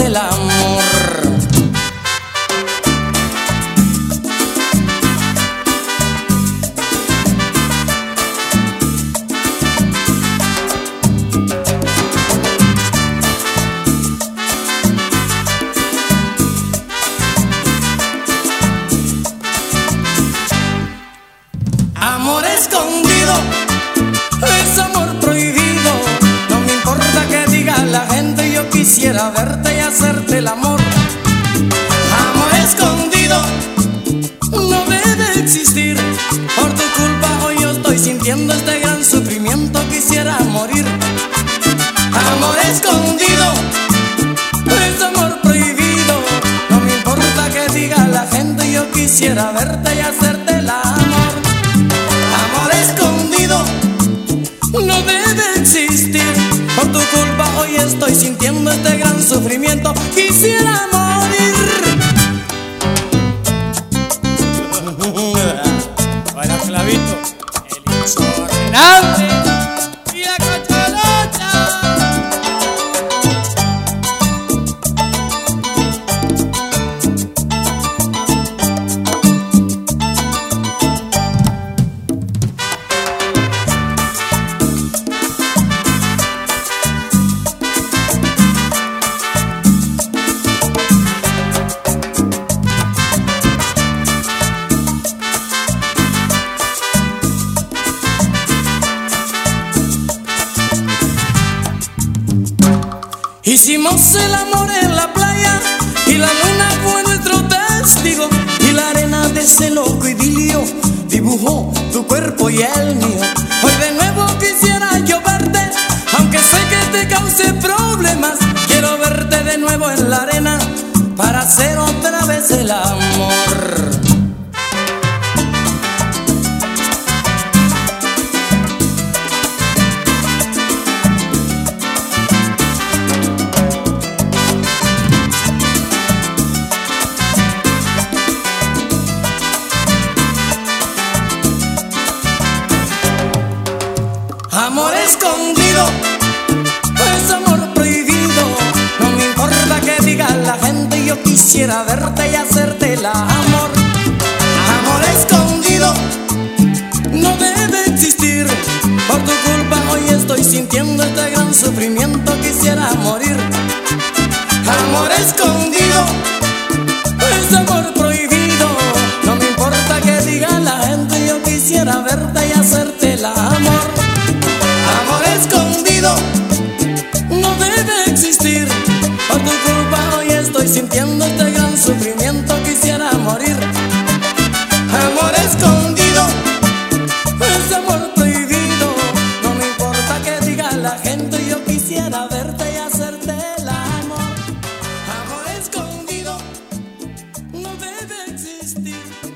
el amor. Amor escondido es amor prohibido. No me importa que diga la gente, yo quisiera verte y hacerte el amor. Amor escondido no debe existir. Por tu culpa hoy yo estoy sintiendo este gran sufrimiento, quisiera morir. Amor escondido es amor prohibido. No me importa que diga la gente, yo quisiera verte y hacerte el amor. Amor escondido no debe existir. Por tu culpa hoy estoy sintiendo este gran sufrimiento, quisiera morir. Hola, Clavito, el insordenable y la cachalocha. Hicimos el amor en la playa y la luna fue nuestro testigo, y la arena de ese loco idilio dibujó tu cuerpo y el mío. Hoy de nuevo quisiera yo verte, aunque sé que te cause problemas. Quiero verte de nuevo en la arena para hacer otra vez el amor. Amor escondido es amor prohibido. No me importa que diga la gente, yo quisiera verte y hacerte el amor. Amor escondido no debe existir. Por tu culpa hoy estoy sintiendo este gran sufrimiento, quisiera morir. Amor escondido es amor prohibido. No me importa que diga la gente, yo quisiera verte y hacerte el amor. Amor escondido no debe existir. Por tu culpa hoy estoy sintiendo este gran sufrimiento, quisiera morir. Amor escondido es amor prohibido. No me importa que diga la gente, yo quisiera verte y hacerte el amor. Amor escondido no debe existir.